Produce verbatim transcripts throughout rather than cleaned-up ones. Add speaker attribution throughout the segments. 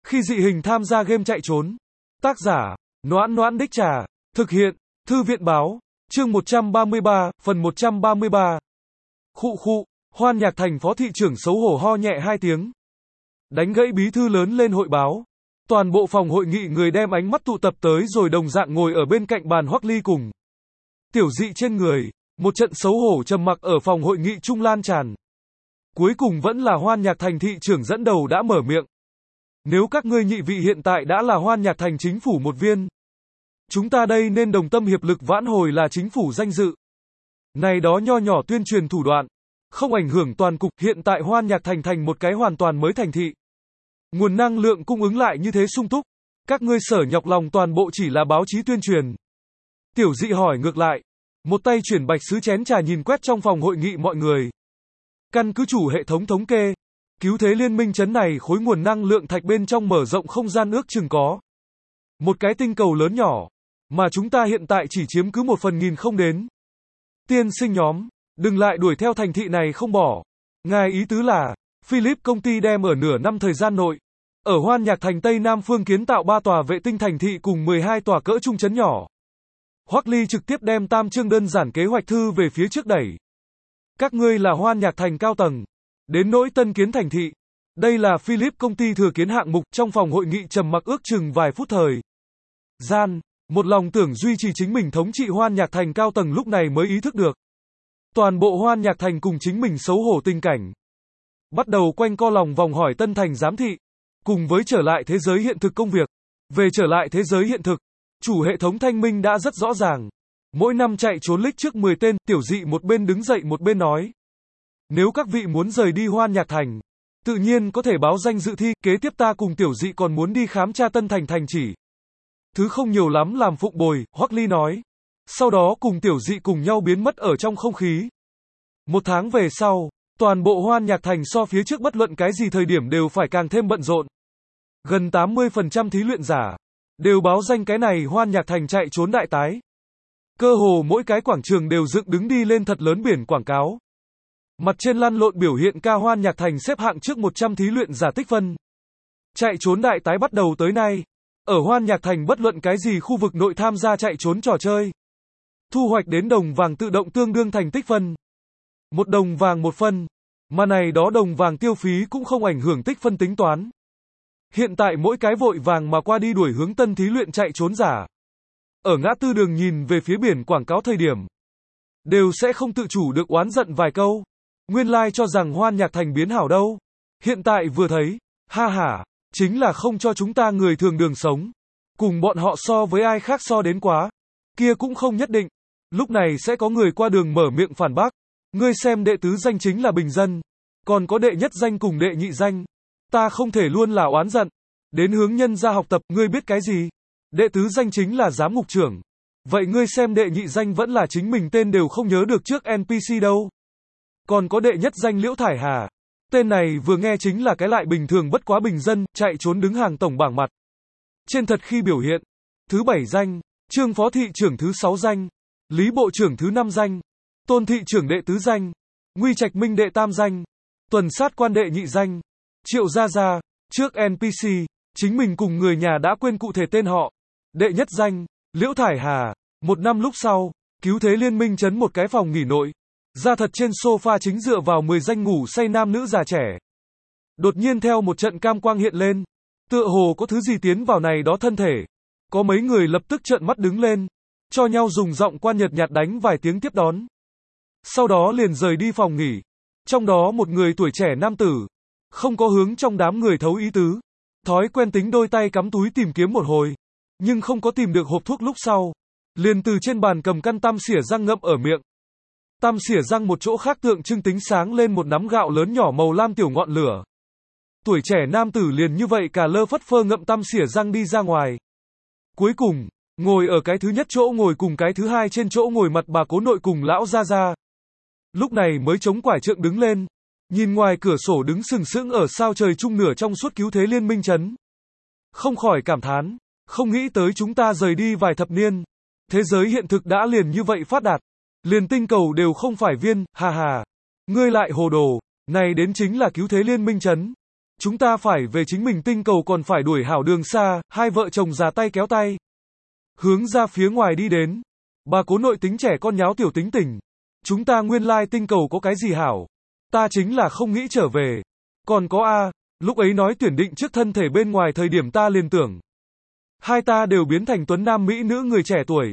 Speaker 1: Khi dị hình tham gia game chạy trốn. Tác giả, Noãn Noãn Đích Trà. Thực hiện, Thư viện Báo. Chương một trăm ba mươi ba, phần một trăm ba mươi ba. Khụ khụ, Hoan Nhạc Thành phó thị trưởng xấu hổ ho nhẹ hai tiếng. Đánh gãy bí thư lớn lên hội báo. Toàn bộ phòng hội nghị người đem ánh mắt tụ tập tới rồi đồng dạng ngồi ở bên cạnh bàn Hoắc Ly cùng Tiểu Dị trên người. Một trận xấu hổ trầm mặc ở phòng hội nghị trung lan tràn. Cuối cùng vẫn là Hoan Nhạc Thành thị trưởng dẫn đầu đã mở miệng. Nếu các ngươi nhị vị hiện tại đã là Hoan Nhạc Thành chính phủ một viên, chúng ta đây nên đồng tâm hiệp lực vãn hồi là chính phủ danh dự. Này đó nho nhỏ tuyên truyền thủ đoạn, không ảnh hưởng toàn cục, hiện tại Hoan Nhạc Thành thành một cái hoàn toàn mới thành thị. Nguồn năng lượng cung ứng lại như thế sung túc, các ngươi sở nhọc lòng toàn bộ chỉ là báo chí tuyên truyền. Tiểu Dị hỏi ngược lại, một tay chuyển bạch sứ chén trà nhìn quét trong phòng hội nghị mọi người. Căn cứ chủ hệ thống thống kê, cứu thế liên minh chấn này khối nguồn năng lượng thạch bên trong mở rộng không gian ước chừng có một cái tinh cầu lớn nhỏ, mà chúng ta hiện tại chỉ chiếm cứ một phần nghìn không đến. Tiên sinh nhóm, đừng lại đuổi theo thành thị này không bỏ. Ngài ý tứ là, Philip công ty đem ở nửa năm thời gian nội, ở Hoan Nhạc Thành Tây Nam phương kiến tạo ba tòa vệ tinh thành thị cùng mười hai tòa cỡ trung chấn nhỏ. Hoắc Ly trực tiếp đem tam chương đơn giản kế hoạch thư về phía trước đẩy. Các ngươi là Hoan Nhạc Thành cao tầng, đến nỗi tân kiến thành thị, đây là Philip công ty thừa kiến hạng mục. Trong phòng hội nghị trầm mặc ước chừng vài phút thời gian, một lòng tưởng duy trì chính mình thống trị Hoan Nhạc Thành cao tầng lúc này mới ý thức được. Toàn bộ Hoan Nhạc Thành cùng chính mình xấu hổ tình cảnh. Bắt đầu quanh co lòng vòng hỏi Tân Thành giám thị, cùng với trở lại thế giới hiện thực công việc. Về trở lại thế giới hiện thực, chủ hệ thống thanh minh đã rất rõ ràng. Mỗi năm chạy trốn lích trước mười tên, Tiểu Dị một bên đứng dậy một bên nói. Nếu các vị muốn rời đi Hoan Nhạc Thành, tự nhiên có thể báo danh dự thi, kế tiếp ta cùng Tiểu Dị còn muốn đi khám tra Tân Thành thành chỉ. Thứ không nhiều lắm làm phụng bồi, Hoắc Ly nói. Sau đó cùng Tiểu Dị cùng nhau biến mất ở trong không khí. Một tháng về sau, toàn bộ Hoan Nhạc Thành so phía trước bất luận cái gì thời điểm đều phải càng thêm bận rộn. Gần tám mươi phần trăm thí luyện giả đều báo danh cái này Hoan Nhạc Thành chạy trốn đại tái. Cơ hồ mỗi cái quảng trường đều dựng đứng đi lên thật lớn biển quảng cáo. Mặt trên lăn lộn biểu hiện ca Hoan Nhạc Thành xếp hạng trước một trăm thí luyện giả tích phân. Chạy trốn đại tái bắt đầu tới nay. Ở Hoan Nhạc Thành bất luận cái gì khu vực nội tham gia chạy trốn trò chơi. Thu hoạch đến đồng vàng tự động tương đương thành tích phân. Một đồng vàng một phân. Mà này đó đồng vàng tiêu phí cũng không ảnh hưởng tích phân tính toán. Hiện tại mỗi cái vội vàng mà qua đi đuổi hướng tân thí luyện chạy trốn giả. Ở ngã tư đường nhìn về phía biển quảng cáo thời điểm. Đều sẽ không tự chủ được oán giận vài câu. Nguyên lai like cho rằng Hoan Nhạc Thành biến hảo đâu. Hiện tại vừa thấy, ha ha, chính là không cho chúng ta người thường đường sống. Cùng bọn họ so với ai khác so đến quá. Kia cũng không nhất định. Lúc này sẽ có người qua đường mở miệng phản bác. Ngươi xem đệ tứ danh chính là bình dân. Còn có đệ nhất danh cùng đệ nhị danh. Ta không thể luôn là oán giận. Đến hướng nhân ra học tập, ngươi biết cái gì? Đệ tứ danh chính là giám ngục trưởng. Vậy ngươi xem đệ nhị danh vẫn là chính mình tên đều không nhớ được trước en pê xê đâu. Còn có đệ nhất danh Liễu Thải Hà. Tên này vừa nghe chính là cái lại bình thường bất quá bình dân, chạy trốn đứng hàng tổng bảng mặt. Trên thật khi biểu hiện. Thứ bảy danh, Trương phó thị trưởng thứ sáu danh, Lý bộ trưởng thứ năm danh, Tôn thị trưởng đệ tứ danh, Nguy Trạch Minh đệ tam danh, Tuần sát quan đệ nhị danh, Triệu Gia Gia, trước en pê xê, chính mình cùng người nhà đã quên cụ thể tên họ. Đệ nhất danh, Liễu Thải Hà. Một năm lúc sau, cứu thế liên minh chấn một cái phòng nghỉ nội. Ra thật trên sofa chính dựa vào mười danh ngủ say nam nữ già trẻ. Đột nhiên theo một trận cam quang hiện lên. Tựa hồ có thứ gì tiến vào này đó thân thể. Có mấy người lập tức trợn mắt đứng lên. Cho nhau dùng giọng quan nhợt nhạt đánh vài tiếng tiếp đón. Sau đó liền rời đi phòng nghỉ. Trong đó một người tuổi trẻ nam tử. Không có hướng trong đám người thấu ý tứ. Thói quen tính đôi tay cắm túi tìm kiếm một hồi. Nhưng không có tìm được hộp thuốc lúc sau. Liền từ trên bàn cầm căn tăm xỉa răng ngậm ở miệng. Tăm xỉa răng một chỗ khác tượng trưng tính sáng lên một nắm gạo lớn nhỏ màu lam tiểu ngọn lửa. Tuổi trẻ nam tử liền như vậy cả lơ phất phơ ngậm tăm xỉa răng đi ra ngoài. Cuối cùng, ngồi ở cái thứ nhất chỗ ngồi cùng cái thứ hai trên chỗ ngồi mặt bà cố nội cùng lão gia gia. Lúc này mới chống quải trượng đứng lên. Nhìn ngoài cửa sổ đứng sừng sững ở sao trời trung nửa trong suốt cứu thế liên minh chấn. Không khỏi cảm thán, không nghĩ tới chúng ta rời đi vài thập niên. Thế giới hiện thực đã liền như vậy phát đạt. Liền tinh cầu đều không phải viên, hà hà. Ngươi lại hồ đồ, này đến chính là cứu thế liên minh chấn. Chúng ta phải về chính mình tinh cầu còn phải đuổi hảo đường xa, hai vợ chồng già tay kéo tay. Hướng ra phía ngoài đi đến. Bà cố nội tính trẻ con nháo tiểu tính tình. Chúng ta nguyên lai tinh cầu có cái gì hảo. Ta chính là không nghĩ trở về. Còn có A, lúc ấy nói tuyển định trước thân thể bên ngoài thời điểm ta liền tưởng. Hai ta đều biến thành tuấn nam mỹ nữ người trẻ tuổi.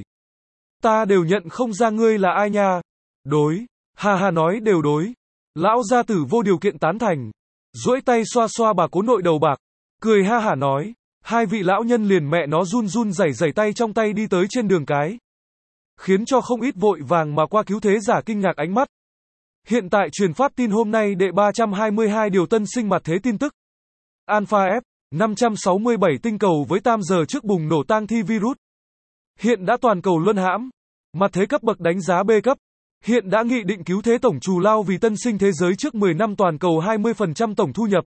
Speaker 1: Ta đều nhận không ra ngươi là ai nha. Đối. Hà hà nói đều đối. Lão gia tử vô điều kiện tán thành. Duỗi tay xoa xoa bà cố nội đầu bạc. Cười ha hả nói. Hai vị lão nhân liền mẹ nó run run rẩy rẩy tay trong tay đi tới trên đường cái. Khiến cho không ít vội vàng mà qua cứu thế giả kinh ngạc ánh mắt. Hiện tại truyền phát tin hôm nay đệ ba trăm hai mươi hai điều tân sinh mặt thế tin tức. Alpha F, năm trăm sáu mươi bảy tinh cầu với tam giờ trước bùng nổ tang thi virus. Hiện đã toàn cầu luân hãm. Mặt thế cấp bậc đánh giá B cấp. Hiện đã nghị định cứu thế tổng trù lao vì tân sinh thế giới trước mười năm toàn cầu hai mươi phần trăm tổng thu nhập.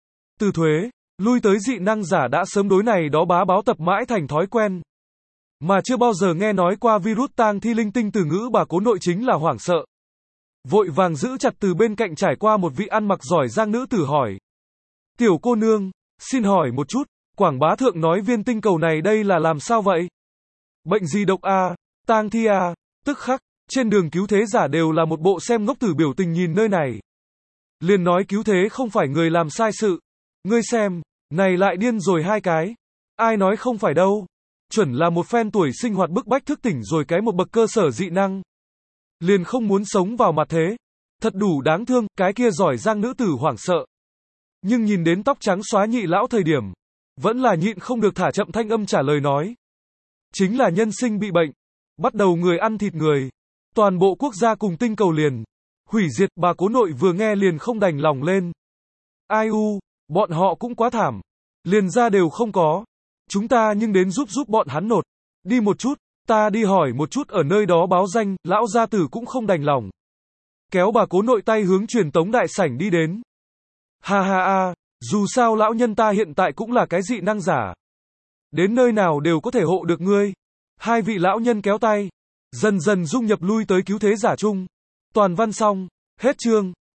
Speaker 1: Từ thuế, lui tới dị năng giả đã sớm đối này đó bá báo tập mãi thành thói quen. Mà chưa bao giờ nghe nói qua virus tang thi linh tinh từ ngữ bà cố nội chính là hoảng sợ. Vội vàng giữ chặt từ bên cạnh trải qua một vị ăn mặc giỏi giang nữ tử hỏi. Tiểu cô nương, xin hỏi một chút, Quảng Bá Thượng nói viên tinh cầu này đây là làm sao vậy? Bệnh gì độc a, tang thi a, tức khắc, trên đường cứu thế giả đều là một bộ xem ngốc tử biểu tình nhìn nơi này. Liền nói cứu thế không phải người làm sai sự. Ngươi xem, này lại điên rồi hai cái. Ai nói không phải đâu. Chuẩn là một phen tuổi sinh hoạt bức bách thức tỉnh rồi cái một bậc cơ sở dị năng. Liền không muốn sống vào mặt thế. Thật đủ đáng thương, cái kia giỏi giang nữ tử hoảng sợ. Nhưng nhìn đến tóc trắng xóa nhị lão thời điểm, vẫn là nhịn không được thả chậm thanh âm trả lời nói. Chính là nhân sinh bị bệnh. Bắt đầu người ăn thịt người. Toàn bộ quốc gia cùng tinh cầu liền. Hủy diệt, bà cố nội vừa nghe liền không đành lòng lên. Ai u, bọn họ cũng quá thảm. Liền ra đều không có. Chúng ta nhưng đến giúp giúp bọn hắn nột. Đi một chút, ta đi hỏi một chút ở nơi đó báo danh, lão gia tử cũng không đành lòng. Kéo bà cố nội tay hướng truyền tống đại sảnh đi đến. Ha ha ha, dù sao lão nhân ta hiện tại cũng là cái dị năng giả. Đến nơi nào đều có thể hộ được ngươi. Hai vị lão nhân kéo tay. Dần dần dung nhập lui tới cứu thế giả chung. Toàn văn xong. Hết chương.